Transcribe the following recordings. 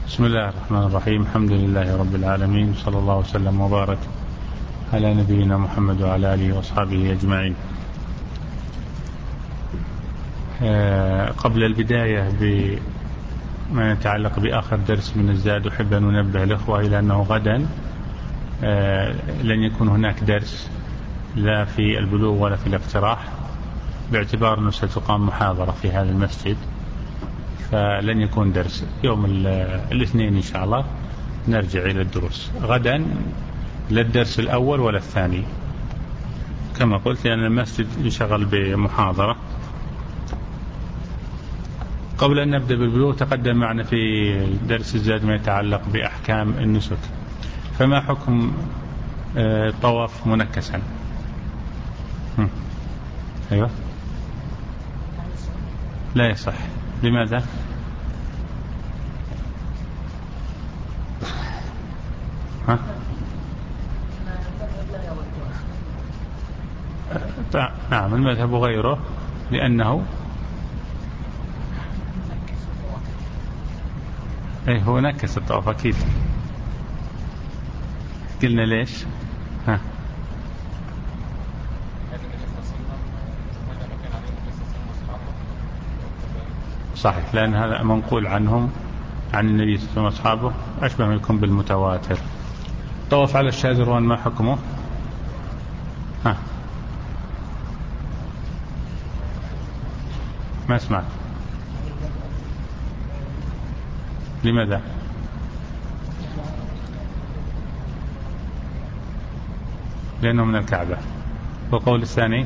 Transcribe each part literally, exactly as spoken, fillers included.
بسم الله الرحمن الرحيم. الحمد لله رب العالمين، صلى الله وسلم وبارك على نبينا محمد وعلى آله وأصحابه أجمعين. قبل البداية بما يتعلق بآخر درس من الزاد، أحب أن ننبه الأخوة إلى أنه غدا لن يكون هناك درس لا في البلوغ ولا في الاقتراح، باعتبار أنه ستقام محاضرة في هذا المسجد، فلن يكون درس. يوم الاثنين إن شاء الله نرجع إلى الدروس. غدا لا الدرس الأول ولا الثاني كما قلت، لأن المسجد يشغل بمحاضرة. قبل أن نبدأ بالبلوغ، تقدم معنا في درس الزاد ما يتعلق بأحكام النسك. فما حكم طواف منكسا؟ أيوة، لا يصح. لماذا؟ ها؟ نعم، المذهب غيره، لأنه أي هو نكس الطواف أكيد. قلنا ليش؟ ها؟ صحيح، لأن هذا منقول عنهم عن النبي صلى الله عليه وسلم وأصحابه، أشبه ما يكون بالمتواتر. طواف على الشاذروان ما حكمه؟ ها؟ ما اسمعت. لماذا؟ لأنه من الكعبة. والقول الثاني؟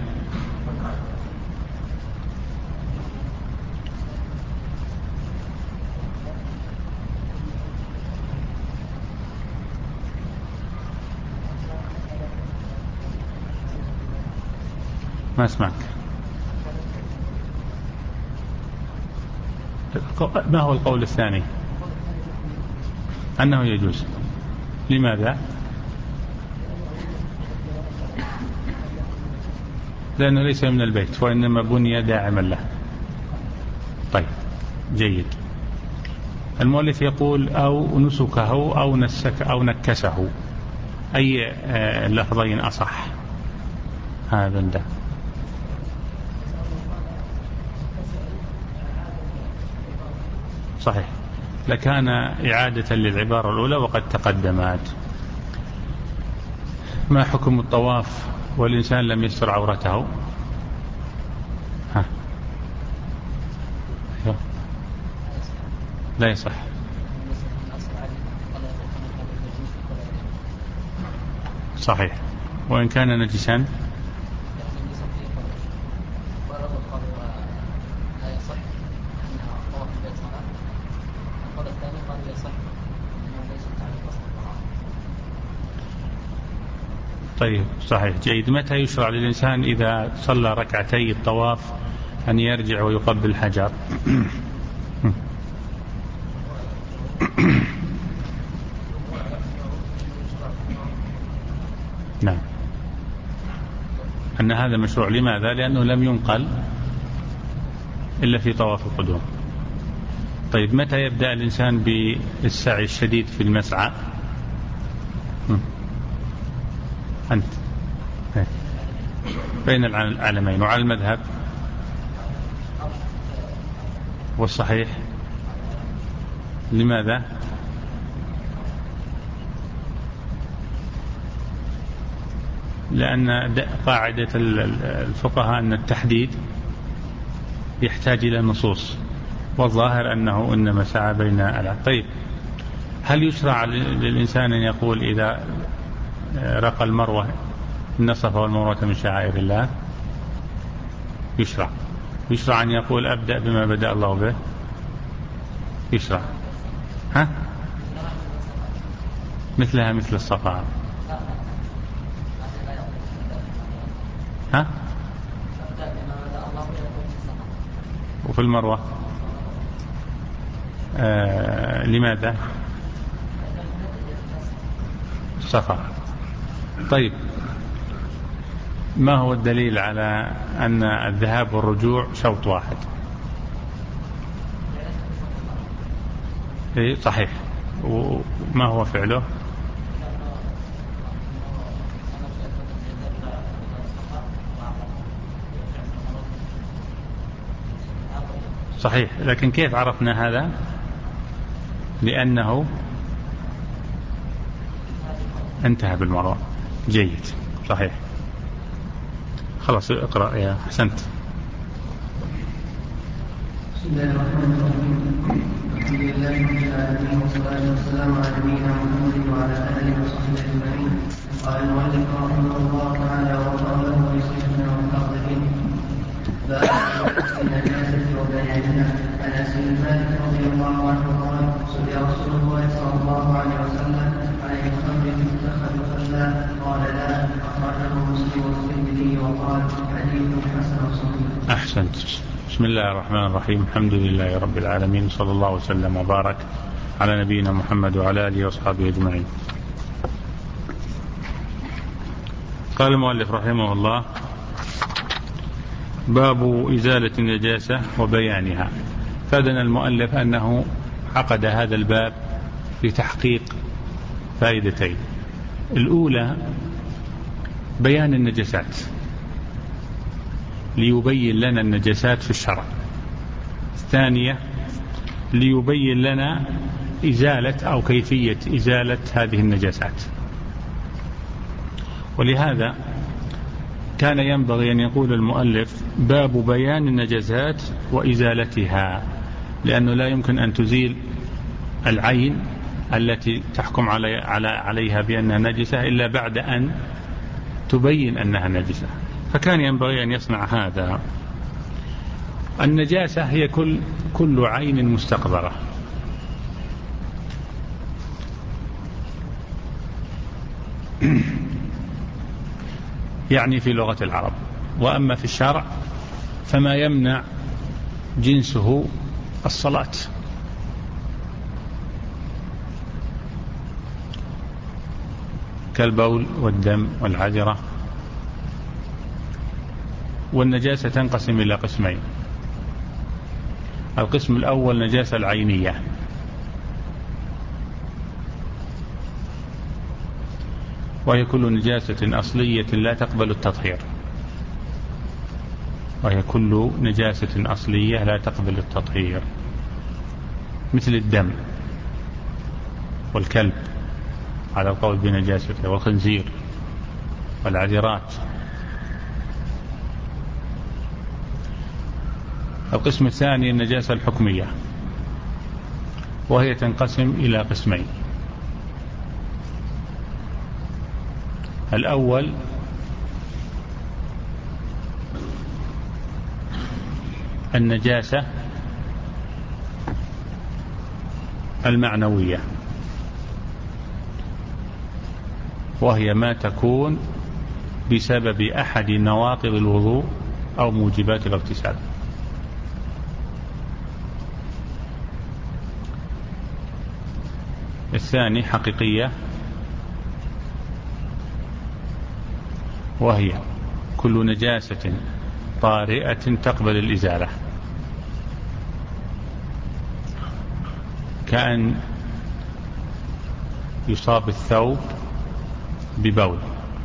ما اسمعك. ما هو القول الثاني؟ أنه يجوز. لماذا؟ لأنه ليس من البيت، وإنما بني داعما له. طيب، جيد. المؤلف يقول أو نسكه أو نسك أو نكسه، أي اللفظين أصح؟ هذا ده صحيح، لكان إعادة للعبارة الأولى وقد تقدمت. ما حكم الطواف والإنسان لم يستر عورته؟ ها؟ لا يصح. صحيح، وإن كان نجسا طيب. صحيح، جيد. متى يشرع للإنسان إذا صلى ركعتي الطواف أن يرجع ويقبل الحجر؟ نعم، أن هذا مشروع. لماذا؟ لأنه لم ينقل إلا في طواف القدوم. طيب، متى يبدأ الإنسان بالسعي الشديد في المسعى؟ أنت بين العالمين. وعلى المذهب والصحيح؟ لماذا؟ لأن قاعدة الفقهاء أن التحديد يحتاج إلى نصوص، والظاهر أنه إنما سعى بين العالمين. طيب، هل يشرع للإنسان أن يقول إذا رقى المروة إن الصفا والمروة من شعائر الله؟ يشرع. يشرع أن يقول أبدأ بما بدأ الله به؟ يشرع. ها؟ مثلها مثل الصفا. ها؟ وفي المروة آه لماذا؟ صفا. طيب، ما هو الدليل على أن الذهاب والرجوع شوط واحد؟ إيه صحيح، وما هو فعله؟ صحيح، لكن كيف عرفنا هذا؟ لأنه انتهى بالمرة. جيد، صحيح. خلاص اقرأ يا حسنت. بسم الله الرحمن الرحيم. الحمد لله رب العالمين والصلاة والسلام على نبينا محمد وعلى آله وصحبه أجمعين. قال المؤلف رحمه الله تعالى وقال في صحيح المحققين باب النجاسة وبيانها. عن أنس بن مالك رضي الله عنه قال سئل رسول الله صلى الله عليه وسلم عن الخمر تتخذ خلا قال لا. أخرجه مسلم والترمذي وقال حديث حسن صحيح. أحسنت. بسم الله الرحمن الرحيم. الحمد لله رب العالمين، صلى الله وسلم وبارك على نبينا محمد وعلى آله وأصحابه أجمعين. قال المؤلف رحمه الله باب إزالة النجاسة وبيانها. فادنا المؤلف أنه عقد هذا الباب لتحقيق فائدتين. الأولى بيان النجاسات ليبين لنا النجاسات في الشرع. الثانية ليبين لنا إزالة أو كيفية إزالة هذه النجاسات. ولهذا كان ينبغي أن يقول المؤلف باب بيان النجاسات وإزالتها، لأنه لا يمكن أن تزيل العين التي تحكم علي على عليها بأنها نجسة إلا بعد أن تبين أنها نجسة، فكان ينبغي أن يصنع هذا. النجاسة هي كل كل عين مستقذرة، يعني في لغة العرب. وأما في الشرع فما يمنع جنسه الصلاة، كالبول والدم والعذرة. والنجاسة تنقسم إلى قسمين. القسم الأول نجاسة العينية، وهي كل نجاسة أصلية لا تقبل التطهير، وهي كل نجاسة أصلية لا تقبل التطهير، مثل الدم والكلب على القول بنجاسته، والخنزير والعذرات. القسم الثاني النجاسة الحكمية، وهي تنقسم إلى قسمين. الأول النجاسة المعنوية، وهي ما تكون بسبب أحد نواقض الوضوء أو موجبات الاغتسال. الثاني حقيقية، وهي كل نجاسة طارئة تقبل الإزالة، كأن يصاب الثوب ببول.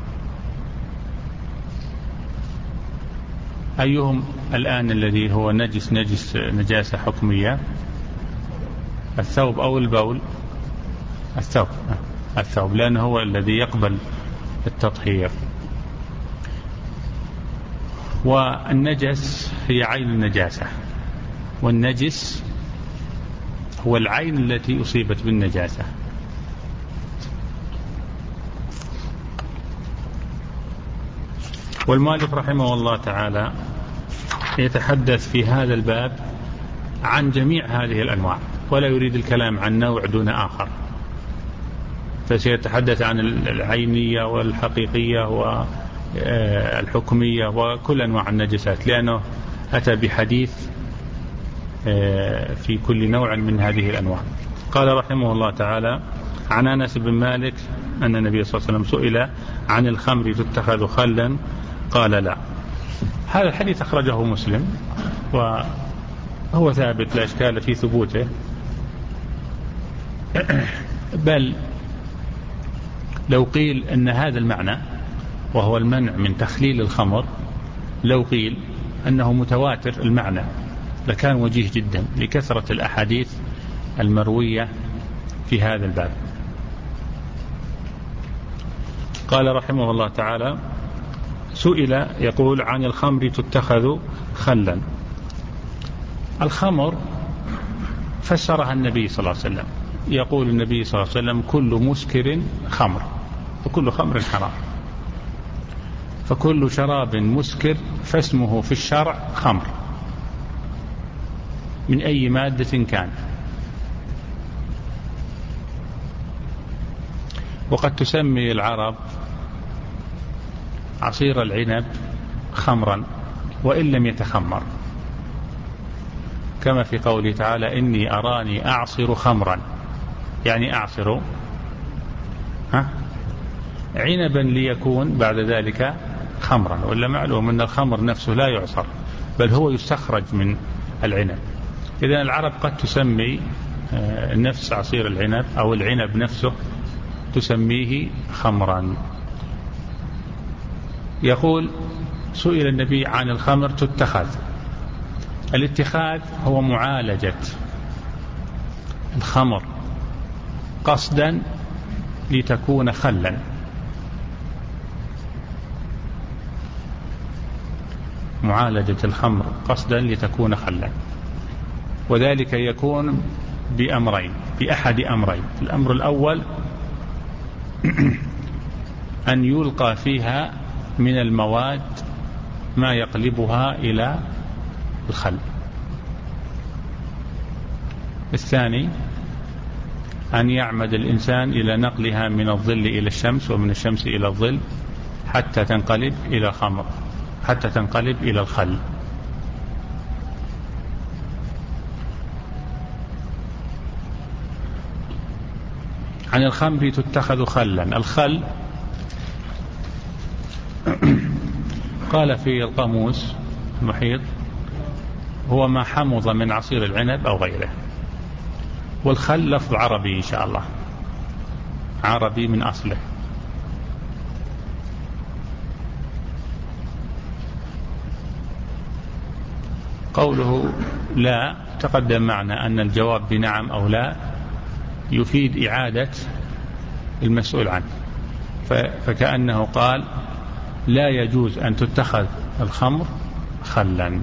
أيهم الآن الذي هو نجس نجس نجاسة حكمية، الثوب أو البول؟ الثوب الثوب لأنه هو الذي يقبل التطهير. والنجس هي عين النجاسة، والنجس هو العين التي أصيبت بالنجاسة. والمؤلف رحمه الله تعالى يتحدث في هذا الباب عن جميع هذه الأنواع، ولا يريد الكلام عن نوع دون آخر، فسيتحدث عن العينية والحقيقية والحكمية وكل أنواع النجسات، لأنه أتى بحديث في كل نوع من هذه الأنواع. قال رحمه الله تعالى عن أنس بن مالك أن النبي صلى الله عليه وسلم سئل عن الخمر تتخذ خلا قال لا. هذا الحديث أخرجه مسلم وهو ثابت لا إشكال في ثبوته، بل لو قيل أن هذا المعنى وهو المنع من تخليل الخمر، لو قيل أنه متواتر المعنى لكان وجيه جدا لكثرة الأحاديث المروية في هذا الباب. قال رحمه الله تعالى: سئل يقول عن الخمر تتخذ خلا. الخمر فسرها النبي صلى الله عليه وسلم، يقول النبي صلى الله عليه وسلم: كل مسكر خمر وكل خمر حرام، فكل شراب مسكر فاسمه في الشرع خمر من أي مادة كان. وقد تسمي العرب عصير العنب خمرا وإن لم يتخمر، كما في قوله تعالى: إني أراني أعصر خمرا، يعني أعصر ها عنبا ليكون بعد ذلك خمرا، ولا معلوم أن الخمر نفسه لا يعصر بل هو يستخرج من العنب. إذن العرب قد تسمي نفس عصير العنب أو العنب نفسه تسميه خمرا. يقول: سئل النبي عن الخمر تتخذ. الاتخاذ هو معالجة الخمر قصدا لتكون خلا، معالجة الخمر قصدا لتكون خلا، وذلك يكون بأمرين، بأحد أمرين. الأمر الأول أن يلقى فيها من المواد ما يقلبها إلى الخل. الثاني أن يعمد الإنسان إلى نقلها من الظل إلى الشمس ومن الشمس إلى الظل حتى تنقلب إلى خمر، حتى تنقلب إلى الخل. عن الخمر تتخذ خلا. الخل قال في القاموس المحيط هو ما حمض من عصير العنب أو غيره، والخل لفظ عربي إن شاء الله، عربي من أصله. قوله لا تقدم معنا أن الجواب بنعم أو لا يفيد إعادة المسؤول عنه، فكأنه قال لا يجوز أن تتخذ الخمر خلا.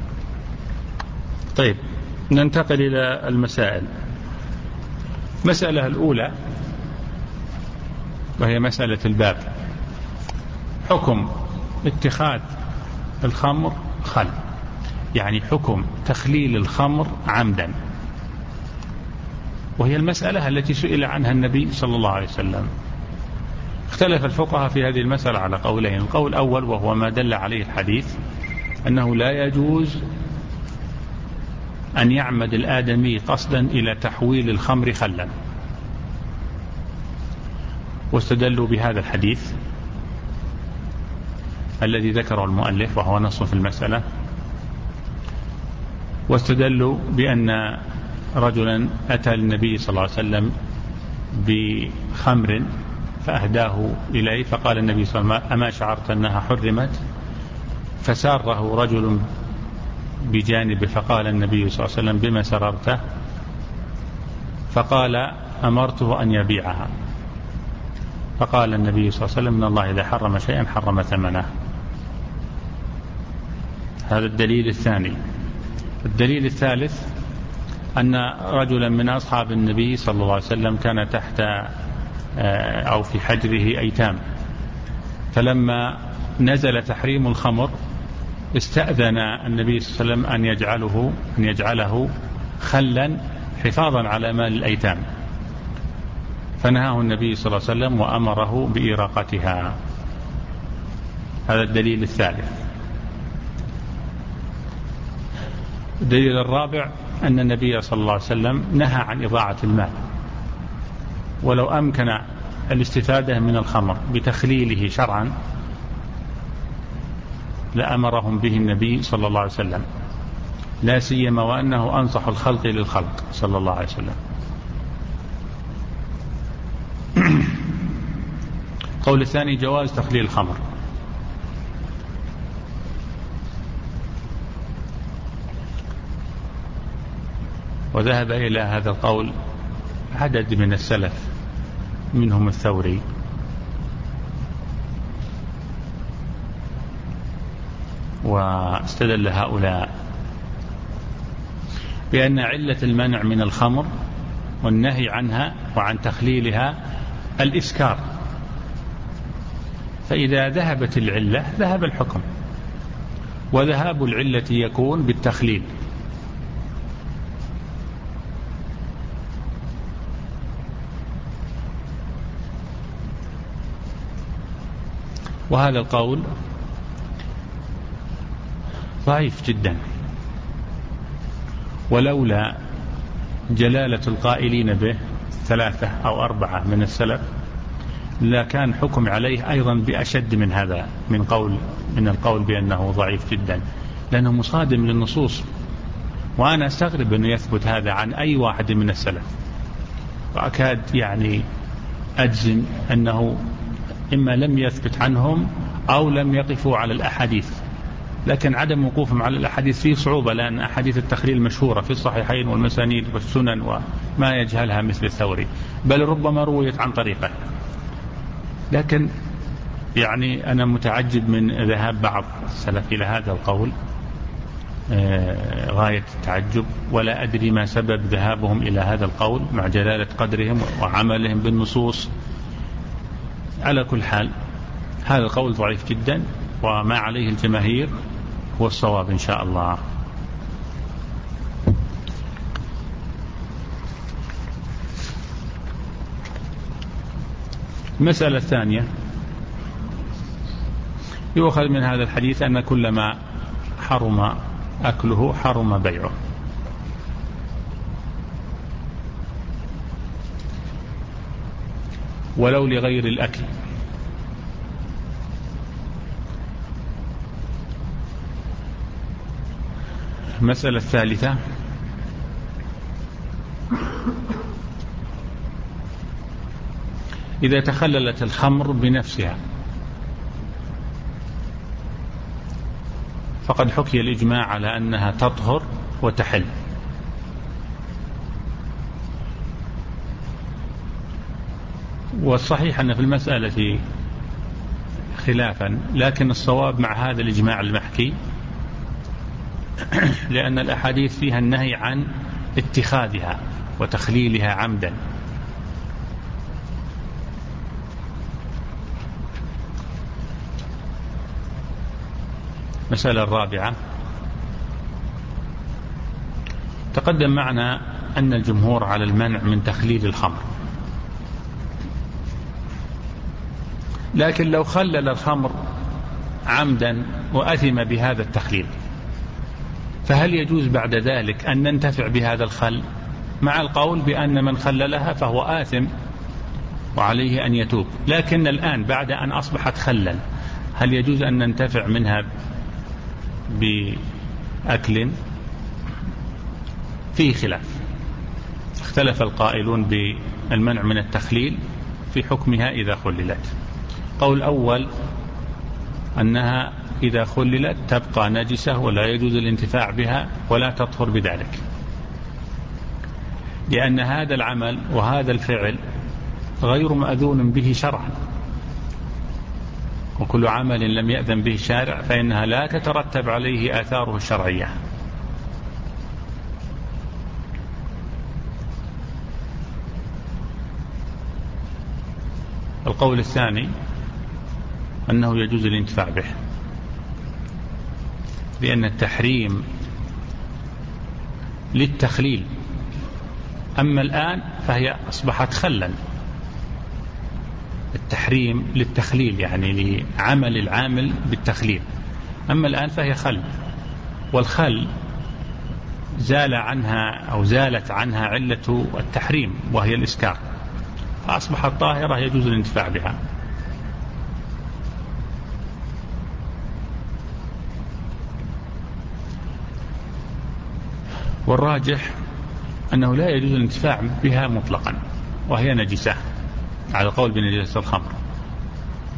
طيب، ننتقل إلى المسائل. مسألة الأولى وهي مسألة الباب، حكم اتخاذ الخمر خل، يعني حكم تخليل الخمر عمدا، وهي المسألة التي سئل عنها النبي صلى الله عليه وسلم. اختلف الفقهاء في هذه المسألة على قولين. القول الأول وهو ما دل عليه الحديث أنه لا يجوز أن يعمد الآدمي قصدا إلى تحويل الخمر خلا، واستدلوا بهذا الحديث الذي ذكره المؤلف وهو نص في المسألة، واستدلوا بأن رجلا أتى النبي صلى الله عليه وسلم بخمر فأهداه إليه، فقال النبي صلى الله عليه وسلم: أما شعرت أنها حرمت؟ فساره رجل بجانبه فقال النبي صلى الله عليه وسلم: بما سررته؟ فقال: أمرته أن يبيعها. فقال النبي صلى الله عليه وسلم: إن الله إذا حرم شيئا حرم ثمنه. هذا الدليل الثاني. الدليل الثالث أن رجلا من أصحاب النبي صلى الله عليه وسلم كان تحت أو في حجره أيتام، فلما نزل تحريم الخمر استأذن النبي صلى الله عليه وسلم أن يجعله أن يجعله خلا حفاظا على مال الأيتام، فنهاه النبي صلى الله عليه وسلم وأمره بإراقتها. هذا الدليل الثالث. الدليل الرابع أن النبي صلى الله عليه وسلم نهى عن إضاعة المال، ولو أمكن الاستفادة من الخمر بتخليله شرعا لأمرهم به النبي صلى الله عليه وسلم، لا سيما وأنه أنصح الخلق للخلق صلى الله عليه وسلم. القول الثاني جواز تخليل الخمر. وذهب إلى هذا القول عدد من السلف منهم الثوري واستدل هؤلاء بأن علة المنع من الخمر والنهي عنها وعن تخليلها الإسكار، فإذا ذهبت العلة ذهب الحكم، وذهاب العلة يكون بالتخليل. وهذا القول ضعيف جدا، ولولا جلالة القائلين به ثلاثة أو أربعة من السلف لا كان حكم عليه أيضا بأشد من هذا، من قول من القول بأنه ضعيف جدا، لأنه مصادم للنصوص. وأنا أستغرب أنه يثبت هذا عن أي واحد من السلف، وأكاد يعني أجزم أنه إما لم يثبت عنهم أو لم يقفوا على الأحاديث. لكن عدم وقوفهم على الأحاديث فيه صعوبة، لأن أحاديث التخليل مشهورة في الصحيحين والمسانيد والسنن وما يجهلها مثل الثوري، بل ربما رويت عن طريقه. لكن يعني أنا متعجب من ذهاب بعض السلف إلى هذا القول غاية التعجب، ولا أدري ما سبب ذهابهم إلى هذا القول مع جلالة قدرهم وعملهم بالنصوص. على كل حال هذا القول ضعيف جدا، وما عليه الجماهير هو الصواب إن شاء الله. المسألة الثانية يؤخذ من هذا الحديث أن كل ما حرم أكله حرم بيعه، ولو لغير الأكل. المسألة الثالثة إذا تخللت الخمر بنفسها فقد حكي الإجماع على أنها تطهر وتحل، والصحيح أن في المسألة خلافا، لكن الصواب مع هذا الإجماع المحكي، لأن الأحاديث فيها النهي عن اتخاذها وتخليلها عمدا. المسألة الرابعة تقدم معنا أن الجمهور على المنع من تخليل الخمر، لكن لو خلل الخمر عمدا وأثم بهذا التخليل فهل يجوز بعد ذلك أن ننتفع بهذا الخل، مع القول بأن من خللها فهو آثم وعليه أن يتوب؟ لكن الآن بعد أن أصبحت خلا هل يجوز أن ننتفع منها بأكل؟ فيه خلاف، اختلف القائلون بالمنع من التخليل في حكمها إذا خللت. قول أول أنها إذا خللت تبقى نجسة ولا يجوز الانتفاع بها ولا تطهر بذلك، لأن هذا العمل وهذا الفعل غير مأذون به شرعا، وكل عمل لم يأذن به الشارع فإنها لا تترتب عليه آثاره الشرعية. القول الثاني أنه يجوز الانتفاع به، لأن التحريم للتخليل، أما الآن فهي أصبحت خلا. التحريم للتخليل يعني لعمل العامل بالتخليل، أما الآن فهي خل، والخل زال عنها أو زالت عنها علة التحريم وهي الإسكار، فأصبحت طاهرة يجوز الانتفاع بها. والراجح أنه لا يجوز الانتفاع بها مطلقا وهي نجسة، على قول بنجاسة الخمر.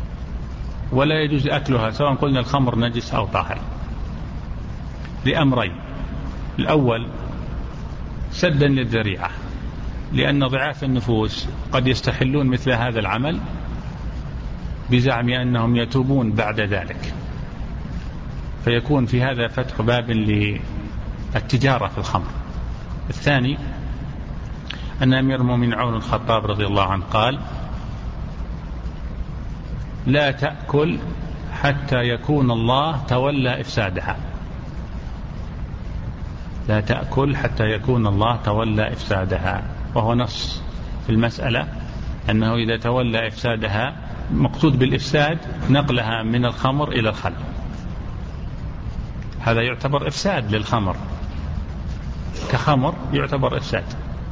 ولا يجوز أكلها سواء قلنا الخمر نجس أو طاهر، لأمرين: الأول سدا للذريعة، لأن ضعاف النفوس قد يستحلون مثل هذا العمل بزعم أنهم يتوبون بعد ذلك، فيكون في هذا فتح باب للتجارة في الخمر. الثاني أن أمير المؤمنين عمر بن الخطاب رضي الله عنه قال: لا تأكل حتى يكون الله تولى إفسادها. لا تأكل حتى يكون الله تولى إفسادها، وهو نص في المسألة أنه إذا تولى إفسادها، مقصود بالإفساد نقلها من الخمر إلى الخل، هذا يعتبر إفساد للخمر، كخمر يعتبر إفساد.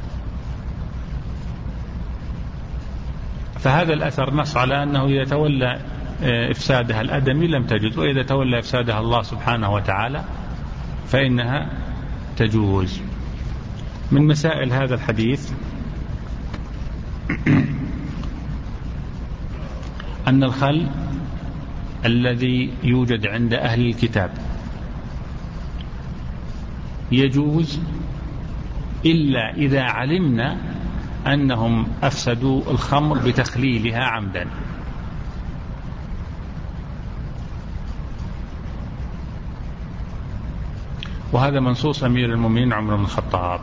فهذا الأثر نص على أنه إذا تولى إفسادها الأدمي لم تجوز، وإذا تولى إفسادها الله سبحانه وتعالى فإنها تجوز. من مسائل هذا الحديث أن الخل الذي يوجد عند أهل الكتاب يجوز إلا إذا علمنا أنهم أفسدوا الخمر بتخليلها عمدا. وهذا منصوص أمير المؤمنين عمر بن الخطاب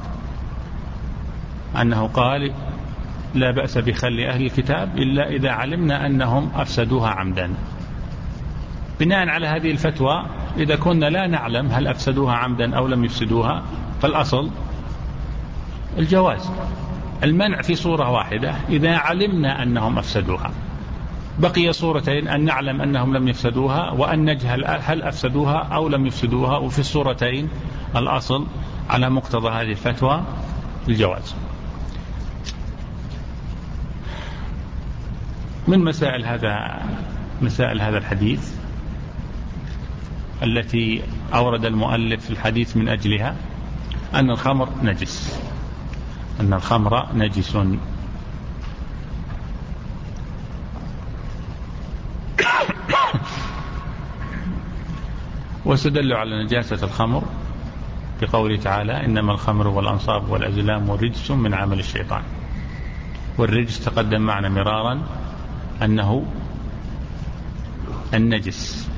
أنه قال: لا بأس بخل أهل الكتاب إلا إذا علمنا أنهم أفسدوها عمدا. بناء على هذه الفتوى، إذا كنا لا نعلم هل أفسدوها عمدا أو لم يفسدوها، فالأصل الجواز. المنع في صورة واحدة إذا علمنا أنهم أفسدوها، بقي صورتين: أن نعلم أنهم لم يفسدوها، وأن نجهل هل أفسدوها أو لم يفسدوها. وفي الصورتين الأصل على مقتضى هذه الفتوى الجواز. من مسائل هذا مسائل هذا الحديث التي أورد المؤلف الحديث من أجلها أن الخمر نجس، أن الخمر نجس. واستدلوا على نجاسة الخمر بقوله تعالى: إنما الخمر والأنصاب والأزلام رجس من عمل الشيطان. والرجس تقدم معنا مرارا أنه النجس.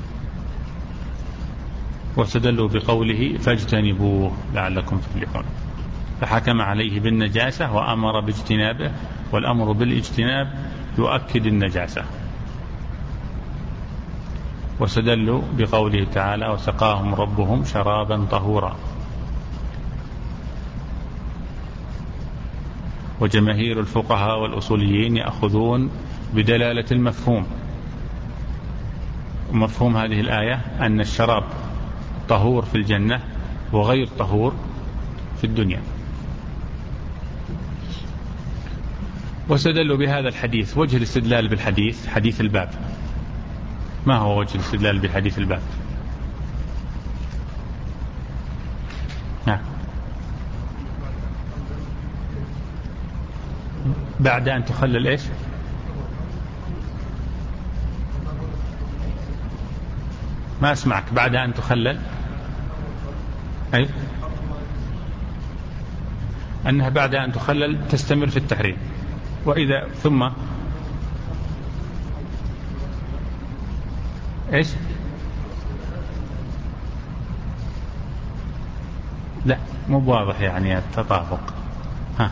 واستدلوا بقوله: فاجتنبوه لعلكم تفلحون، فحكم عليه بالنجاسة وأمر باجتنابه، والأمر بالاجتناب يؤكد النجاسة. واستدلوا بقوله تعالى: وسقاهم ربهم شرابا طهورا. وجماهير الفقهاء والأصوليين يأخذون بدلالة المفهوم. ومفهوم هذه الآية أن الشراب طهور في الجنة وغير طهور في الدنيا. واستدلوا بهذا الحديث. وجه الاستدلال بالحديث حديث الباب. ما هو وجه الاستدلال بحديث الباب؟ نعم. بعد أن تخلل إيش؟ ما أسمعك. بعد أن تخلل أي أنها بعد أن تخلل تستمر في التحريم. وإذا ثم إيش؟ لا مو واضح يعني التطابق. ها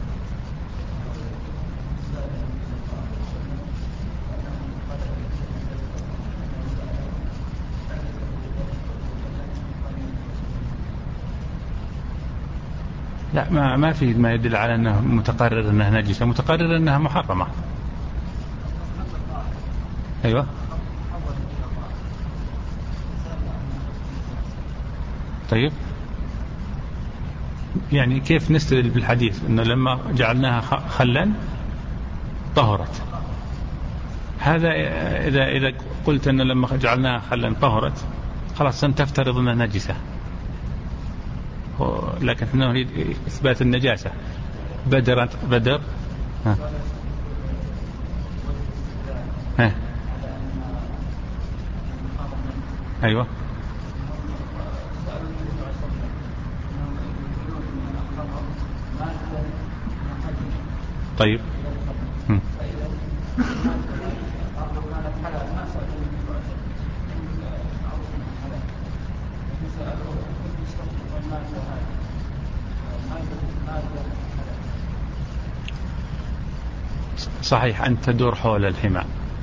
لا ما ما في ما يدل على أنه متقرر أنها نجسة، متقرر أنها محرمة. أيوة. طيب يعني كيف نستدل بالحديث أنه لما جعلناها خلا طهرت؟ هذا إذا إذا قلت أنه لما جعلناها خلا طهرت خلاص أنت تفترض أنها نجسة، لكن هنا نريد إثبات النجاسة. بدر بدر ها. ها. أيوة. طيب. هم. صحيح أن تدور حول الحمى.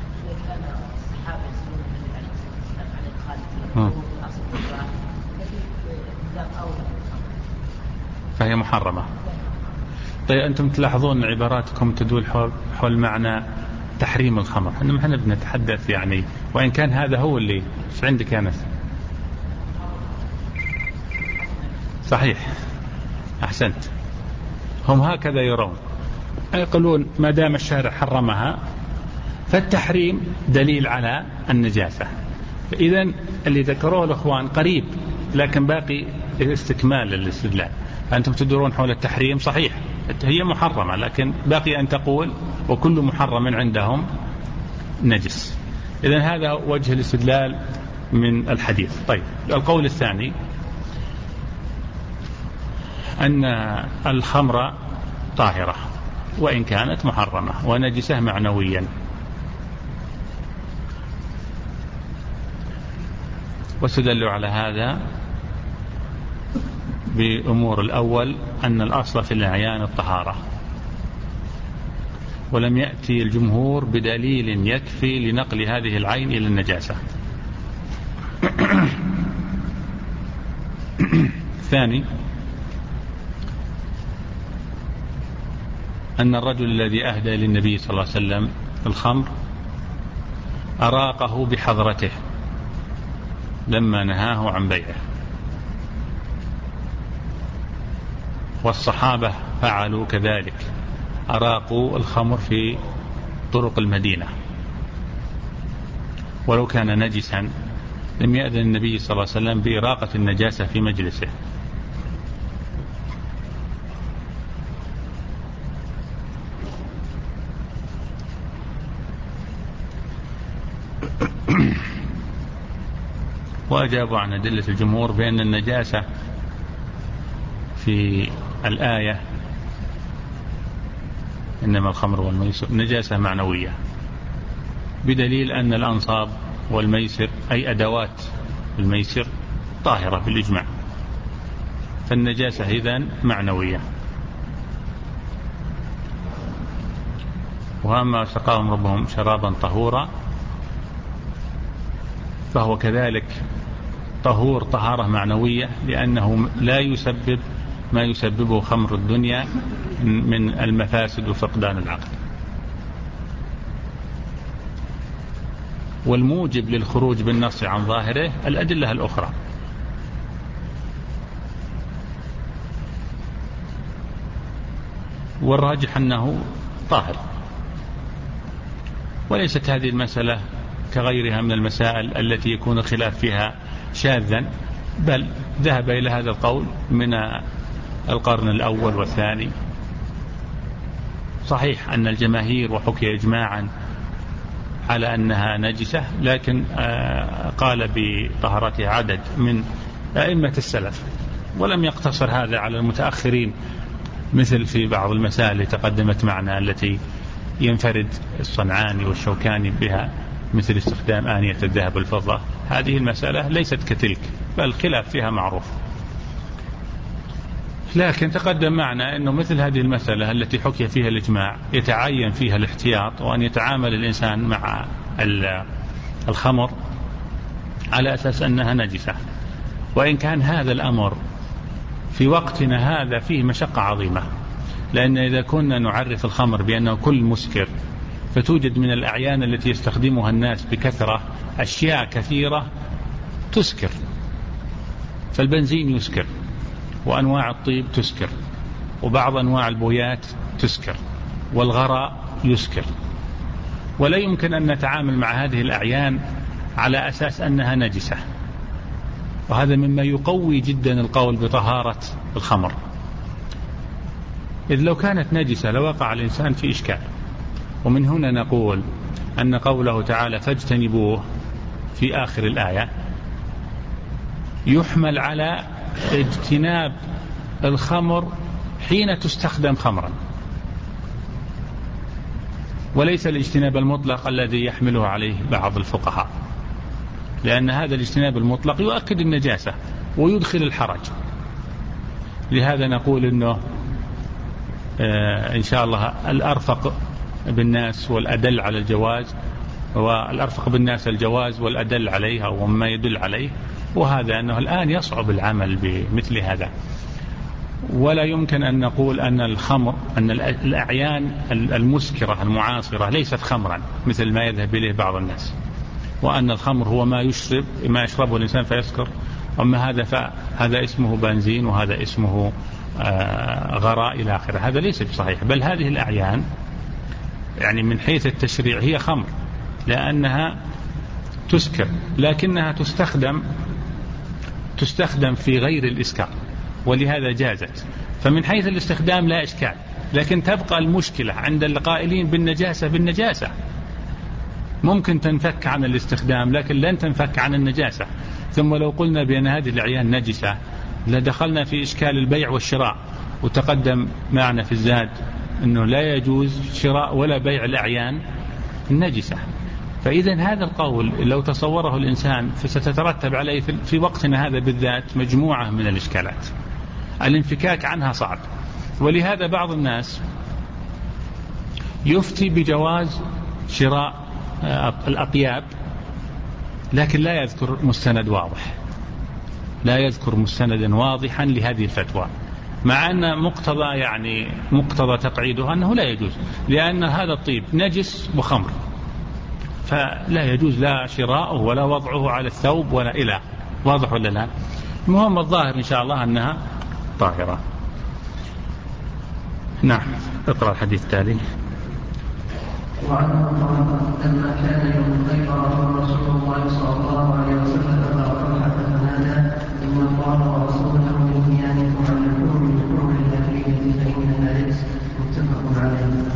فهي محرمة. طيب أنتم تلاحظون عباراتكم تدول حول, حول معنى تحريم الخمر. إنما احنا بنتحدث يعني، وإن كان هذا هو اللي في عندك يا ناس. صحيح، أحسنت. هم هكذا يرون، يقولون ما دام الشارع حرمها فالتحريم دليل على النجاسة. فإذا اللي ذكروه الأخوان قريب، لكن باقي استكمال الاستدلال. أنتم تدورون حول التحريم، صحيح هي محرمة، لكن باقي أن تقول وكل محرم عندهم نجس. إذن هذا وجه الاستدلال من الحديث. طيب القول الثاني أن الخمر طاهرة وإن كانت محرمة ونجسة معنويا. واستدلوا على هذا بأمور. الأول أن الأصل في الأعيان الطهارة، ولم يأتي الجمهور بدليل يكفي لنقل هذه العين إلى النجاسة. ثاني أن الرجل الذي أهدى للنبي صلى الله عليه وسلم الخمر أراقه بحضرته لما نهاه عن بيعه، والصحابة فعلوا كذلك، أراقوا الخمر في طرق المدينة، ولو كان نجسا لم يأذن النبي صلى الله عليه وسلم بإراقة النجاسة في مجلسه. وأجابوا عن أدلة الجمهور بأن النجاسة في الآية إنما الخمر والميسر نجاسة معنوية، بدليل أن الأنصاب والميسر أي أدوات الميسر طاهرة بالإجماع، فالنجاسة إذن معنوية. وأما سقاهم ربهم شرابا طهورا فهو كذلك طهور طهارة معنوية، لأنه لا يسبب ما يسببه خمر الدنيا من المفاسد وفقدان العقل. والموجب للخروج بالنص عن ظاهره الأدلة الأخرى. والراجح أنه طاهر، وليست هذه المسألة كغيرها من المسائل التي يكون الخلاف فيها شاذا، بل ذهب إلى هذا القول من القرن الأول والثاني. صحيح أن الجماهير وحكي إجماعا على أنها نجسة، لكن قال بطهارتها عدد من أئمة السلف، ولم يقتصر هذا على المتأخرين مثل في بعض المسائل اللي تقدمت معنا التي ينفرد الصنعاني والشوكاني بها، مثل استخدام آنية الذهب والفضة. هذه المسألة ليست كتلك، بل خلاف فيها معروف. لكن تقدم معنا أنه مثل هذه المسألة التي حكي فيها الإجماع يتعين فيها الاحتياط، وأن يتعامل الإنسان مع الخمر على أساس أنها نجسة. وإن كان هذا الأمر في وقتنا هذا فيه مشقة عظيمة، لأن إذا كنا نعرف الخمر بأنه كل مسكر، فتوجد من الأعيان التي يستخدمها الناس بكثرة أشياء كثيرة تسكر، فالبنزين يسكر، وأنواع الطيب تسكر، وبعض أنواع البويات تسكر، والغراء يسكر. ولا يمكن أن نتعامل مع هذه الأعيان على أساس أنها نجسة، وهذا مما يقوي جدا القول بطهارة الخمر. إذ لو كانت نجسة لوقع الإنسان في إشكال. ومن هنا نقول أن قوله تعالى فاجتنبوه في آخر الآية يحمل على اجتناب الخمر حين تستخدم خمرا، وليس الاجتناب المطلق الذي يحمله عليه بعض الفقهاء، لأن هذا الاجتناب المطلق يؤكد النجاسة ويدخل الحرج. لهذا نقول إنه آه إن شاء الله الأرفق بالناس والأدل على الجواز، والأرفق بالناس الجواز والأدل عليها وما يدل عليه، وهذا أنه الآن يصعب العمل بمثل هذا. ولا يمكن أن نقول أن الخمر أن الأعيان المسكرة المعاصرة ليست خمرا مثل ما يذهب إليه بعض الناس، وأن الخمر هو ما يشرب ما يشربه الإنسان فيسكر، أما هذا فهذا اسمه بنزين وهذا اسمه آه غراء إلى آخره. هذا ليس بصحيح، بل هذه الأعيان يعني من حيث التشريع هي خمر لأنها تسكر، لكنها تستخدم تستخدم في غير الإسكار، ولهذا جازت. فمن حيث الاستخدام لا إشكال، لكن تبقى المشكلة عند القائلين بالنجاسة بالنجاسة. ممكن تنفك عن الاستخدام لكن لن تنفك عن النجاسة. ثم لو قلنا بأن هذه الأعيان نجسة لدخلنا في إشكال البيع والشراء، وتقدم معنا في الزاد أنه لا يجوز شراء ولا بيع الأعيان النجسة. فإذا هذا القول لو تصوره الإنسان فستترتب عليه في وقتنا هذا بالذات مجموعة من الإشكالات، الانفكاك عنها صعب. ولهذا بعض الناس يفتي بجواز شراء الأطياب لكن لا يذكر مستند واضح، لا يذكر مستندا واضحا لهذه الفتوى، مع أن مقتضى يعني مقتضى تقعيدها أنه لا يجوز، لأن هذا الطيب نجس وخمر، فلا يجوز لا شراءه ولا وضعه على الثوب ولا إله. واضح ولا لا؟ المهم الظاهر إن شاء الله أنها طاهرة. نعم، اقرأ الحديث التالي. وعنه قال لما كان يوم خيبر رسول الله صلى الله عليه وسلم فرفع فنادى إن الله ورسوله ينهيانكم عن اللحوم من لحوم الجاهلية فإنها رجس، متفق عليه.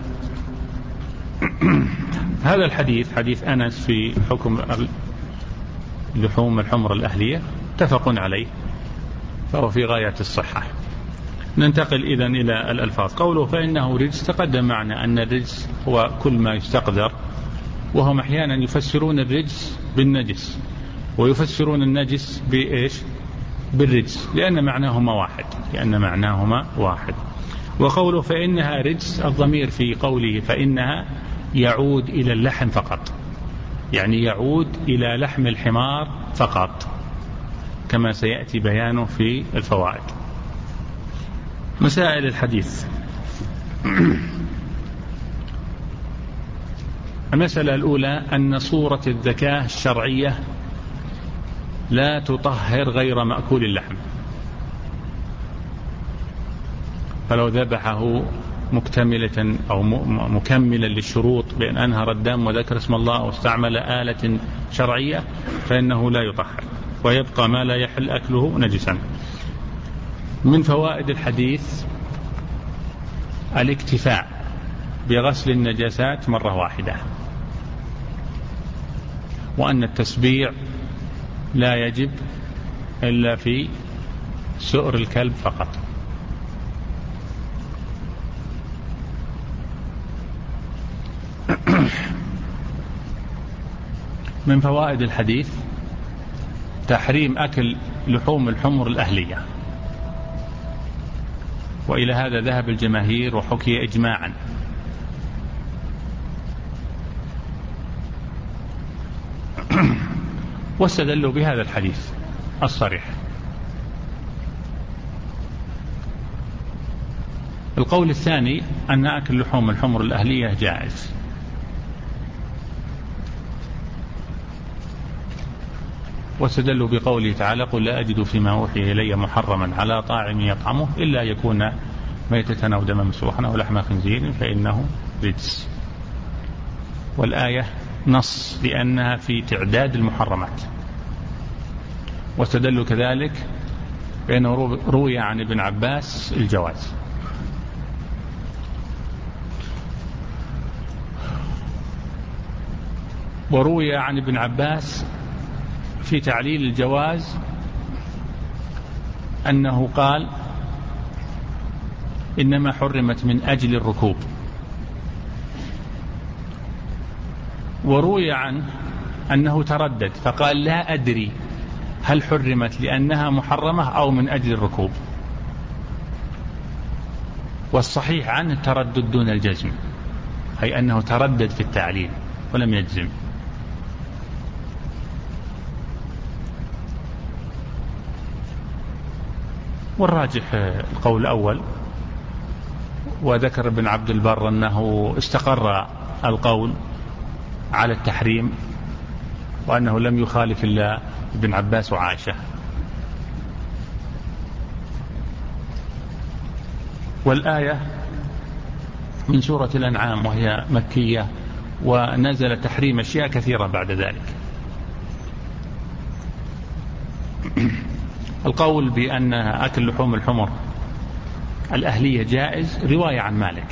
هذا الحديث حديث أنس في حكم لحوم الحمر الأهلية متفق عليه، فهو في غاية الصحة. ننتقل إذن إلى الألفاظ. قوله فإنه رجس، تقدم معنا أن الرجس هو كل ما يستقدر، وهم أحيانا يفسرون الرجس بالنجس ويفسرون النجس بإيش؟ بالرجس، لأن معناهما واحد لأن معناهما واحد. وقوله فإنها رجس، الضمير في قوله فإنها يعود إلى اللحم فقط، يعني يعود إلى لحم الحمار فقط، كما سيأتي بيانه في الفوائد. مسائل الحديث. المسألة الأولى أن صورة الذكاة الشرعية لا تطهر غير مأكول اللحم، فلو ذبحه مكتملة أو مكملا للشروط بأن أنهر الدم وذكر اسم الله أو استعمل آلة شرعية فإنه لا يطهر، ويبقى ما لا يحل أكله نجسا. من فوائد الحديث الاكتفاء بغسل النجاسات مرة واحدة، وأن التسبيع لا يجب إلا في سؤر الكلب فقط. من فوائد الحديث تحريم أكل لحوم الحمر الأهلية، وإلى هذا ذهب الجماهير وحكي إجماعا. واستدلوا بهذا الحديث الصريح. القول الثاني أن أكل لحوم الحمر الأهلية جائز، واستدلوا بقوله تعالى قل لا أجد فيما أوحي إلي محرما على طاعم يطعمه إلا يكون ميتة أو دما مسفوحا أو لحم خنزير فإنه رجس، والآية نص لأنها في تعداد المحرمات. واستدلوا كذلك بأنه روي عن ابن عباس الجواز. وروي عن ابن عباس في تعليل الجواز أنه قال إنما حرمت من أجل الركوب، وروي عنه أنه تردد فقال لا أدري هل حرمت لأنها محرمة أو من أجل الركوب، والصحيح عنه التردد دون الجزم، أي أنه تردد في التعليل ولم يجزم. والراجح القول الأول، وذكر ابن عبد البر أنه استقر القول على التحريم وأنه لم يخالف إلا ابن عباس وعائشة. والآية من سورة الأنعام وهي مكية، ونزل تحريم أشياء كثيرة بعد ذلك. القول بأن أكل لحوم الحمر الأهلية جائز رواية عن مالك،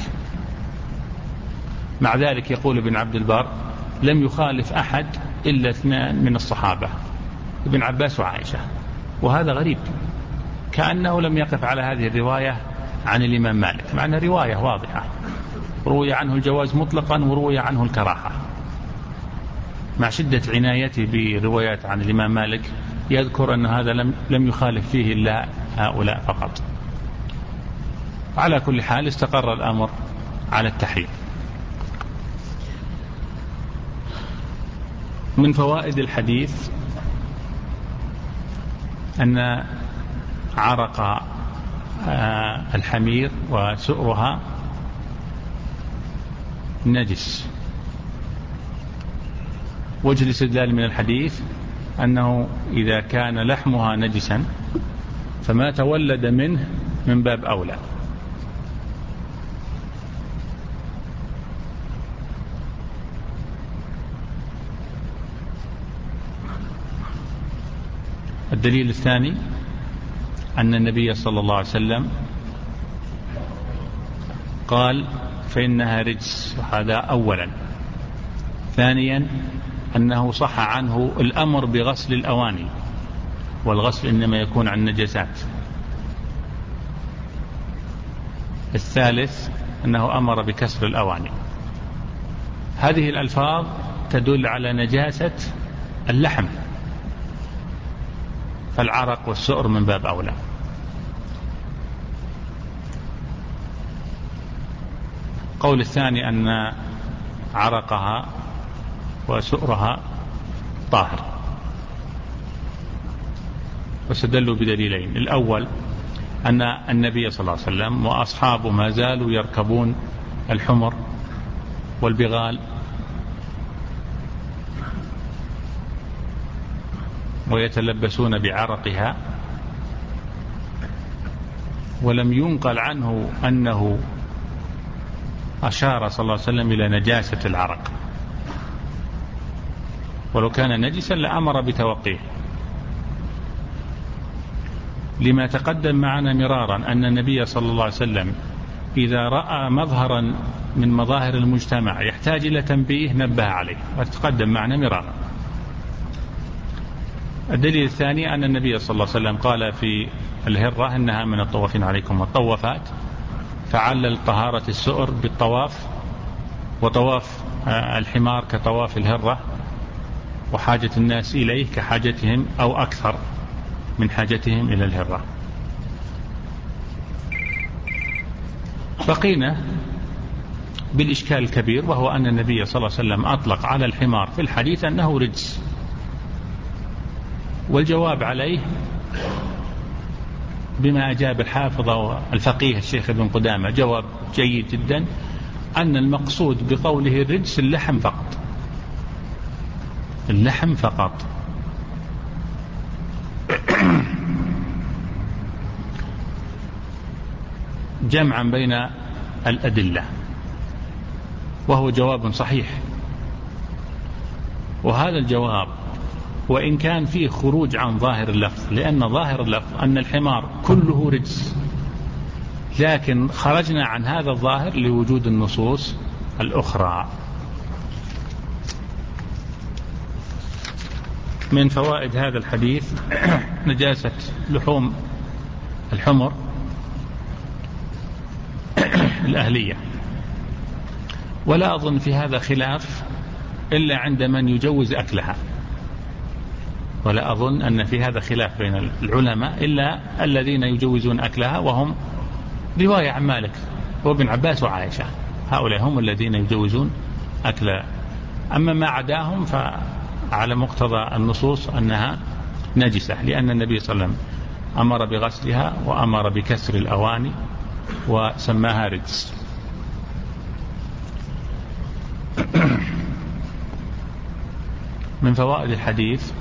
مع ذلك يقول ابن عبد البر لم يخالف أحد إلا اثنان من الصحابة، ابن عباس وعائشة، وهذا غريب، كأنه لم يقف على هذه الرواية عن الإمام مالك، مع أنها رواية واضحة روي عنه الجواز مطلقا وروي عنه الكراهة. مع شدة عنايته بروايات عن الإمام مالك يذكر أن هذا لم, لم يخالف فيه إلا هؤلاء فقط. على كل حال استقر الأمر على التحريم. من فوائد الحديث أن عرق الحمير وسؤرها نجس. وجه الاستدلال من الحديث أنه إذا كان لحمها نجسا فما تولد منه من باب أولى. الدليل الثاني أن النبي صلى الله عليه وسلم قال فإنها رجس، وهذا أولا. ثانيا أنه صح عنه الأمر بغسل الأواني، والغسل إنما يكون عن النجاسات. الثالث أنه أمر بكسر الأواني. هذه الألفاظ تدل على نجاسة اللحم، فالعرق والسؤر من باب أولى. قول الثاني أن عرقها وسؤرها طاهر، واستدلوا بدليلين. الأول أن النبي صلى الله عليه وسلم وأصحابه ما زالوا يركبون الحمر والبغال ويتلبسون بعرقها، ولم ينقل عنه أنه أشار صلى الله عليه وسلم إلى نجاسة العرق، ولو كان نجسا لأمر بتوقيه، لما تقدم معنا مرارا أن النبي صلى الله عليه وسلم إذا رأى مظهرا من مظاهر المجتمع يحتاج إلى تنبيه نبه عليه، وتقدم معنا مرارا. الدليل الثاني أن النبي صلى الله عليه وسلم قال في الهرة إنها من الطوافين عليكم والطوافات، فعلل طهارة السؤر بالطواف، وطواف الحمار كطواف الهرة، وحاجة الناس إليه كحاجتهم أو أكثر من حاجتهم إلى الهرة. بقينا بالإشكال الكبير، وهو أن النبي صلى الله عليه وسلم أطلق على الحمار في الحديث أنه رجس، والجواب عليه بما أجاب الحافظ والفقيه الشيخ ابن قدامة جواب جيد جدا، أن المقصود بقوله الرجس اللحم فقط، اللحم فقط. جمعا بين الأدلة، وهو جواب صحيح. وهذا الجواب وإن كان فيه خروج عن ظاهر اللفظ، لأن ظاهر اللفظ أن الحمار كله رجس، لكن خرجنا عن هذا الظاهر لوجود النصوص الأخرى. من فوائد هذا الحديث نجاسة لحوم الحمر الأهلية. ولا أظن في هذا خلاف إلا عند من يجوز أكلها، ولا أظن أن في هذا خلاف بين العلماء إلا الذين يجوزون أكلها، وهم رواية عن مالك وابن عباس وعائشة، هؤلاء هم الذين يجوزون أكلها. أما ما عداهم فعلى مقتضى النصوص أنها نجسة، لأن النبي صلى الله عليه وسلم أمر بغسلها وأمر بكسر الأواني وسماها رجس. من فوائد الحديث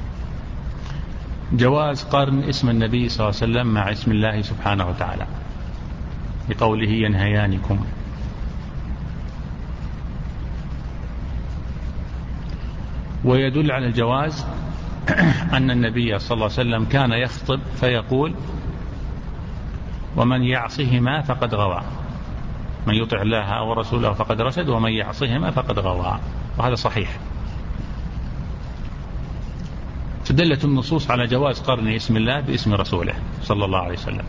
جواز قرن اسم النبي صلى الله عليه وسلم مع اسم الله سبحانه وتعالى بقوله ينهيانكم. ويدل على الجواز أن النبي صلى الله عليه وسلم كان يخطب فيقول ومن يعصهما فقد غوى، من يطع الله ورسوله فقد رشد ومن يعصهما فقد غوى، وهذا صحيح. فدلت النصوص على جواز قرن اسم الله باسم رسوله صلى الله عليه وسلم.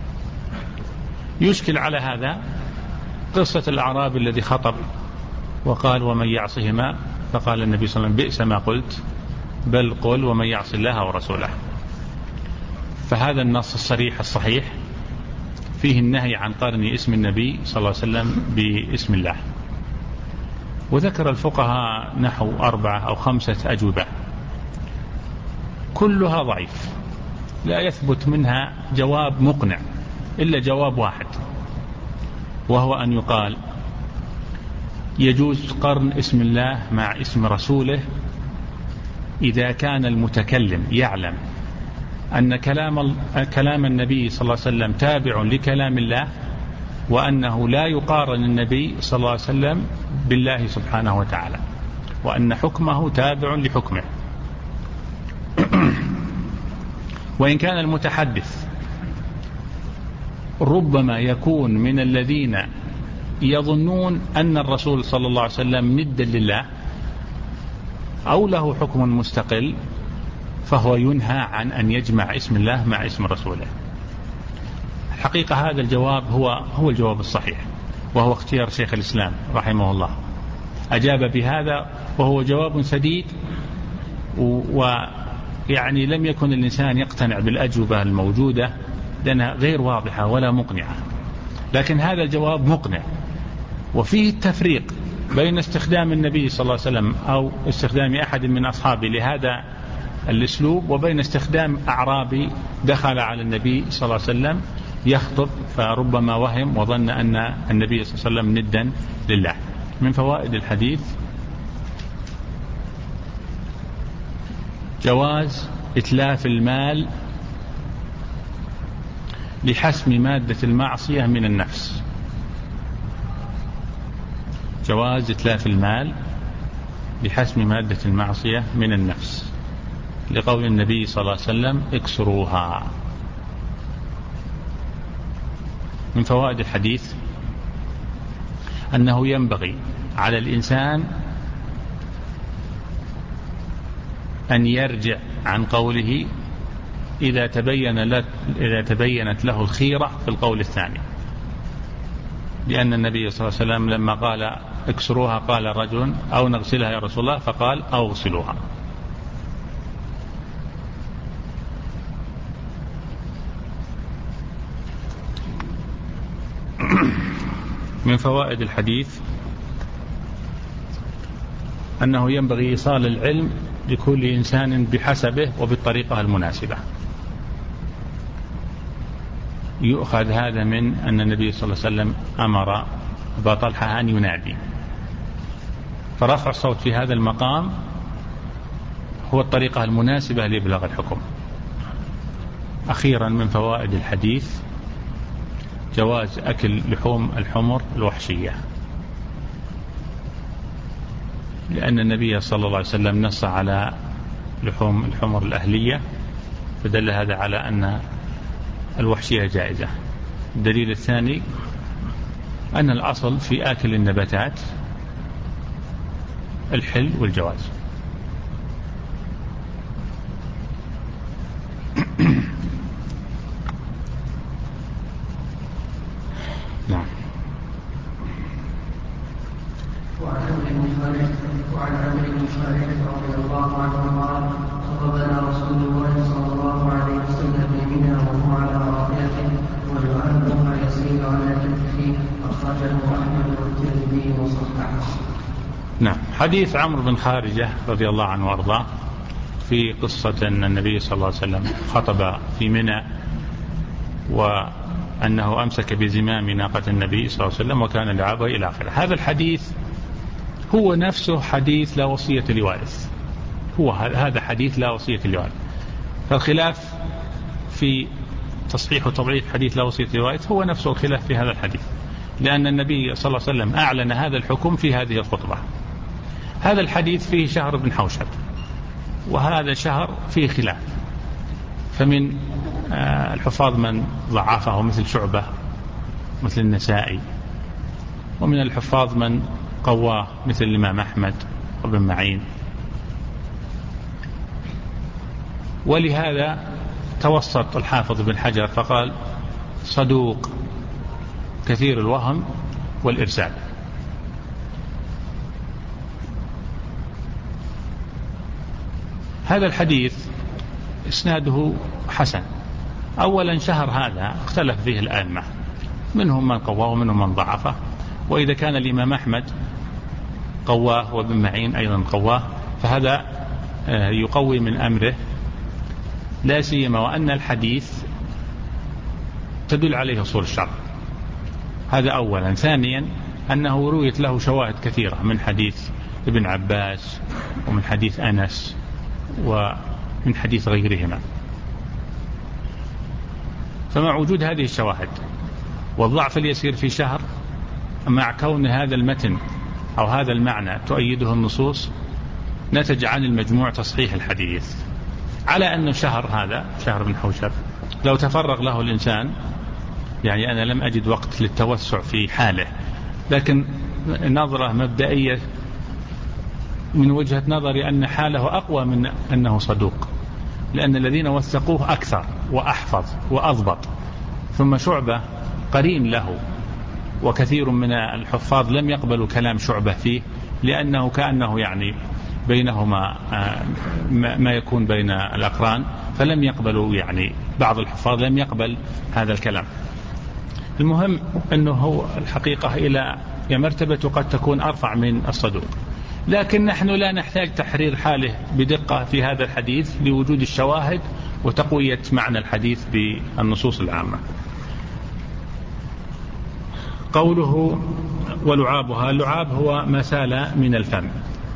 يشكل على هذا قصة الأعرابي الذي خطب وقال ومن يعصهما، فقال النبي صلى الله عليه وسلم بئس ما قلت بل قل ومن يعص الله ورسوله. فهذا النص الصريح الصحيح فيه النهي عن قرن اسم النبي صلى الله عليه وسلم باسم الله. وذكر الفقهاء نحو أربعة أو خمسة أجوبة كلها ضعيف، لا يثبت منها جواب مقنع إلا جواب واحد، وهو أن يقال يجوز قرن اسم الله مع اسم رسوله إذا كان المتكلم يعلم أن كلام كلام النبي صلى الله عليه وسلم تابع لكلام الله، وأنه لا يقارن النبي صلى الله عليه وسلم بالله سبحانه وتعالى، وأن حكمه تابع لحكمه. وإن كان المتحدث ربما يكون من الذين يظنون أن الرسول صلى الله عليه وسلم ندا لله أو له حكم مستقل، فهو ينهى عن أن يجمع اسم الله مع اسم رسوله. الحقيقة هذا الجواب هو هو الجواب الصحيح، وهو اختيار شيخ الإسلام رحمه الله، أجاب بهذا وهو جواب سديد، ويعني لم يكن الإنسان يقتنع بالأجوبة الموجودة لأنها غير واضحة ولا مقنعة، لكن هذا الجواب مقنع، وفيه التفريق بين استخدام النبي صلى الله عليه وسلم أو استخدام أحد من أصحابه لهذا الأسلوب، وبين استخدام أعرابي دخل على النبي صلى الله عليه وسلم يخطب فربما وهم وظن أن النبي صلى الله عليه وسلم ندا لله. من فوائد الحديث جواز إتلاف المال لحسم مادة المعصية من النفس، جواز إتلاف المال لحسم مادة المعصية من النفس، لقول النبي صلى الله عليه وسلم اكسروها. من فوائد الحديث أنه ينبغي على الإنسان أن يرجع عن قوله إذا تبين إذا تبينت له الخيرة في القول الثاني، لأن النبي صلى الله عليه وسلم لما قال اكسروها قال رجل أو نغسلها يا رسول الله، فقال أو اغسلوها. من فوائد الحديث أنه ينبغي إيصال العلم لكل إنسان بحسبه وبالطريقة المناسبة. يؤخذ هذا من أن النبي صلى الله عليه وسلم أمر أبا طلحة أن ينادي، فرفع الصوت في هذا المقام هو الطريقة المناسبة لإبلاغ الحكم. أخيرا من فوائد الحديث جواز أكل لحوم الحمر الوحشية، لأن النبي صلى الله عليه وسلم نص على لحوم الحمر الأهلية، فدل هذا على أن الوحشية جائزة. الدليل الثاني أن الأصل في آكل النباتات الحل والجواز. وعن عمرو بن خالد وعن عمرو بن خالد رضي الله عنه قال خطبنا رسول الله صلى الله عليه وسلم بمنى وهو على راحلته ولعابها يسير على كتفه أخرجه أحمد والترمذي وصححه. نعم. حديث عمرو بن خارجة رضي الله عنه وارضاه في قصة أن النبي صلى الله عليه وسلم خطب في منى وأنه أمسك بزمام ناقة النبي صلى الله عليه وسلم وكان لعابها إلى آخره. هذا الحديث هو نفسه حديث لا وصية لوارث، هو هذا حديث لا وصية لوارث. فالخلاف في تصحيح وتضعيف حديث لا وصية لوارث هو نفسه الخلاف في هذا الحديث، لأن النبي صلى الله عليه وسلم أعلن هذا الحكم في هذه الخطبة. هذا الحديث فيه شهر بن حوشب، وهذا شهر فيه خلاف، فمن الحفاظ من ضعفه مثل شعبة مثل النسائي، ومن الحفاظ من قواه مثل الإمام أحمد وابن معين. ولهذا توسط الحافظ بن حجر فقال صدوق كثير الوهم والإرسال. هذا الحديث إسناده حسن. أولا شهر هذا اختلف فيه الأئمة، منهم من قواه ومنهم من ضعفه، وإذا كان الإمام أحمد قواه وابن معين أيضا قواه فهذا يقوي من أمره، لا سيما وأن الحديث تدل عليه أصول الشرع. هذا أولا. ثانيا أنه رويت له شواهد كثيرة من حديث ابن عباس ومن حديث أنس ومن حديث غيرهما. فمع وجود هذه الشواهد والضعف اليسير في شهر، مع كون هذا المتن أو هذا المعنى تؤيده النصوص، نتج عن المجموع تصحيح الحديث. على أن شهر هذا شهر بن حوشب لو تفرغ له الإنسان، يعني أنا لم أجد وقت للتوسع في حاله، لكن نظرة مبدئية من وجهة نظري أن حاله أقوى من أنه صدوق، لأن الذين وثقوه أكثر وأحفظ وأضبط. ثم شعبة قرين له، وكثير من الحفاظ لم يقبلوا كلام شعبة فيه، لأنه كأنه يعني بينهما ما يكون بين الأقران، فلم يقبلوا، يعني بعض الحفاظ لم يقبل هذا الكلام. المهم أنه هو الحقيقة إلى مرتبة قد تكون أرفع من الصدوق، لكن نحن لا نحتاج تحرير حاله بدقة في هذا الحديث لوجود الشواهد وتقوية معنى الحديث بالنصوص العامة. قوله ولعابها، اللعاب هو ما سال من الفم،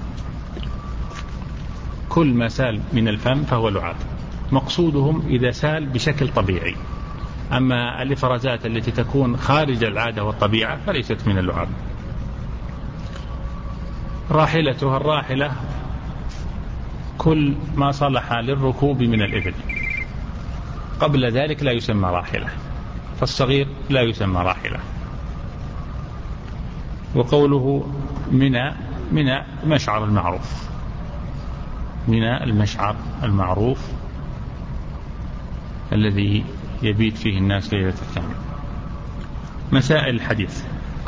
كل ما سال من الفم فهو لعاب. مقصودهم إذا سال بشكل طبيعي، أما الإفرازات التي تكون خارج العادة والطبيعة فليست من اللعاب. راحلتها، الراحلة كل ما صلح للركوب من الإبل، قبل ذلك لا يسمى راحلة، فالصغير لا يسمى راحلة. وقوله منى، منى مشعر المعروف، منى المشعر المعروف الذي يبيت فيه الناس ليلة الثامنة. مسائل الحديث.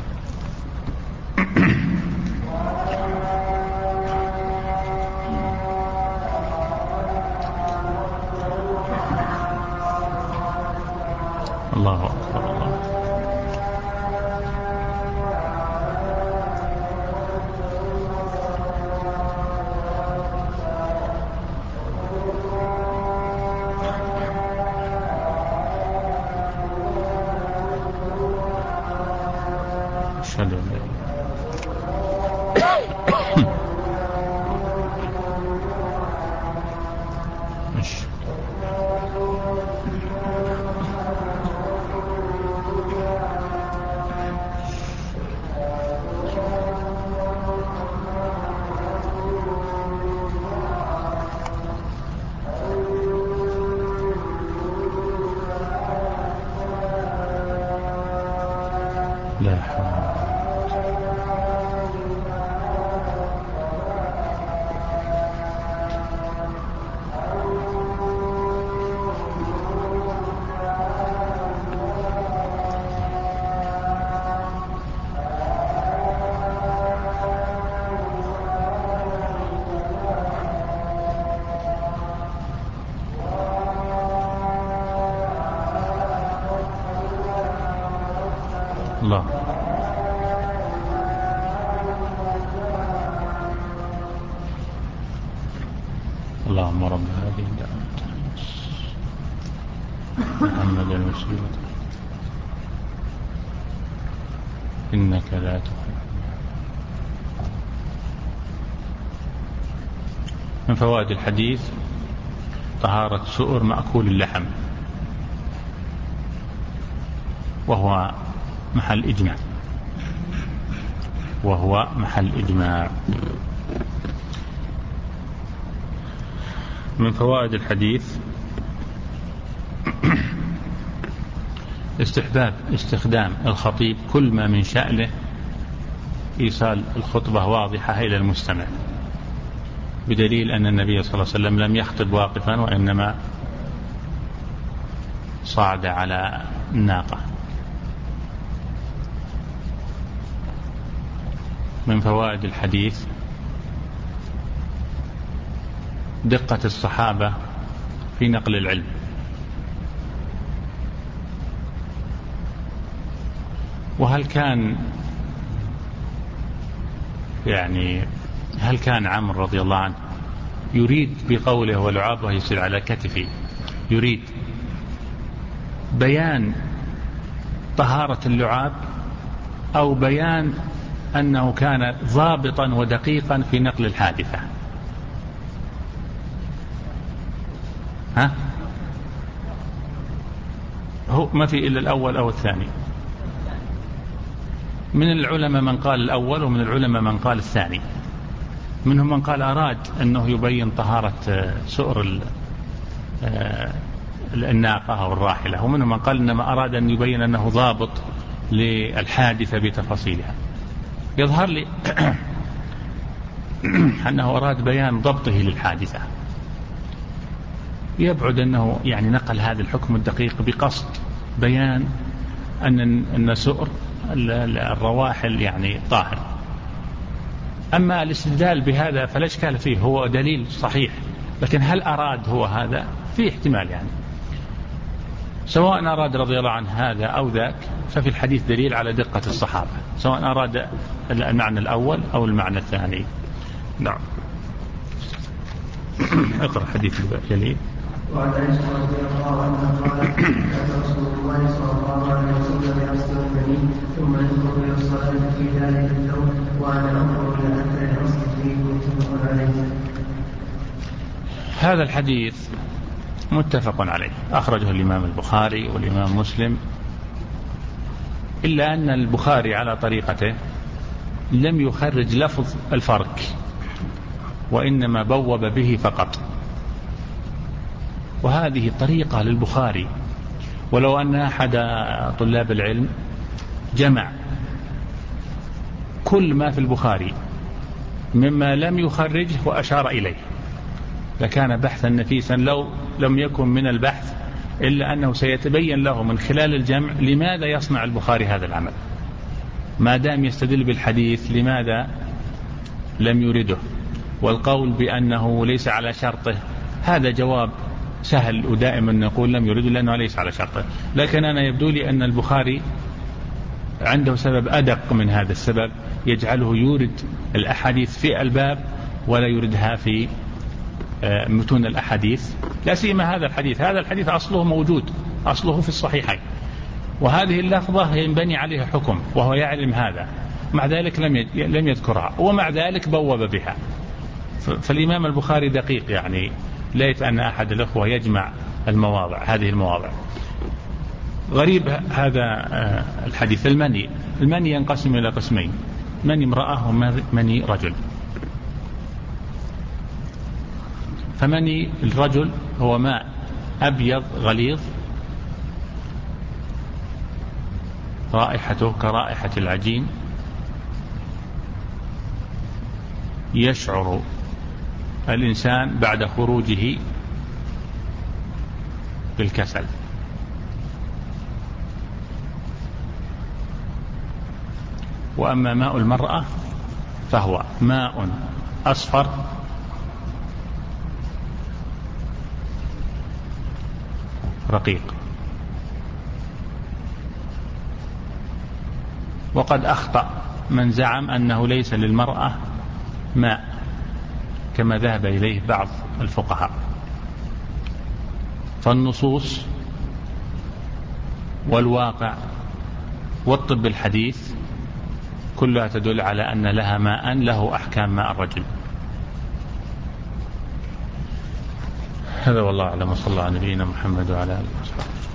الله أكبر. الله. أشهد أن لا إله إلا الله. اللهم رب هذه الدعوة محمد المسلمة إنك لا تخلف. من فوائد الحديث طهارة سؤر مأكول اللحم، وهو محل إجماع وهو محل إجماع. من فوائد الحديث استحباب استخدام الخطيب كل ما من شأنه إيصال الخطبة واضحة إلى المستمع، بدليل أن النبي صلى الله عليه وسلم لم يخطب واقفا وإنما صعد على الناقة. من فوائد الحديث دقة الصحابة في نقل العلم، وهل كان يعني هل كان عمرو رضي الله عنه يريد بقوله ولعابه يسير على كتفي يريد بيان طهارة اللعاب أو بيان أنه كان ضابطا ودقيقا في نقل الحادثة؟ ها؟ هو ما في إلا الأول أو الثاني. من العلماء من قال الأول ومن العلماء من قال الثاني. منهم من قال أراد أنه يبين طهارة سؤر الناقة أو الراحلة، ومنهم من قال إنما أراد أن يبين أنه ضابط للحادثة بتفاصيلها. يظهر لي أنه أراد بيان ضبطه للحادثة، يبعد أنه يعني نقل هذا الحكم الدقيق بقصد بيان أن أن سؤر الرواحل يعني طاهر. أما الاستدلال بهذا فلا إشكال فيه، هو دليل صحيح، لكن هل أراد هو هذا؟ فيه احتمال يعني، سواء أراد رضي الله عنه هذا أو ذاك، ففي الحديث دليل على دقة الصحابة، سواء أراد المعنى الأول أو المعنى الثاني. نعم. اقرأ حديث الجليل. وعن عائشة رضي الله عنها قالت كان رسول الله صلى الله عليه وسلم يغسل المني ثم يدخل إلى الصلاة في ذلك الثوب وأنا أنظر إلى أثر الغسل فيه متفق عليه. هذا الحديث متفق عليه، أخرجه الإمام البخاري والإمام مسلم، إلا أن البخاري على طريقته لم يخرج لفظ الفرق، وإنما بوب به فقط، وهذه طريقة للبخاري. ولو أن أحد طلاب العلم جمع كل ما في البخاري مما لم يخرجه وأشار إليه لكان بحثا نفيسا، لو لم يكن من البحث إلا أنه سيتبين له من خلال الجمع لماذا يصنع البخاري هذا العمل، ما دام يستدل بالحديث لماذا لم يرده، والقول بأنه ليس على شرطه هذا جواب سهل، ودائما نقول لم يرد لأنه ليس على شرطه. لكن أنا يبدو لي أن البخاري عنده سبب أدق من هذا السبب يجعله يورد الأحاديث في الباب ولا يردها في متون الأحاديث، لا سيما هذا الحديث. هذا الحديث أصله موجود، أصله في الصحيحين، وهذه اللفظة ينبني عليها حكم وهو يعلم هذا، مع ذلك لم لم يذكرها، ومع ذلك بوب بها. فالإمام البخاري دقيق يعني، ليت أن أحد الأخوة يجمع المواضع، هذه المواضع. غريب هذا الحديث. المني المني ينقسم إلى قسمين: مني امرأة ومني رجل. فمني الرجل هو ماء أبيض غليظ رائحته كرائحة العجين، يشعر الإنسان بعد خروجه بالكسل. وأما ماء المرأة فهو ماء أصفر رقيق. وقد أخطأ من زعم أنه ليس للمرأة ماء كما ذهب إليه بعض الفقهاء. فالنصوص والواقع والطب الحديث كلها تدل على أن لها ماء له أحكام ماء الرجل. هذا والله أعلم، وصلى الله على نبينا محمد وعلى آله وصحبه.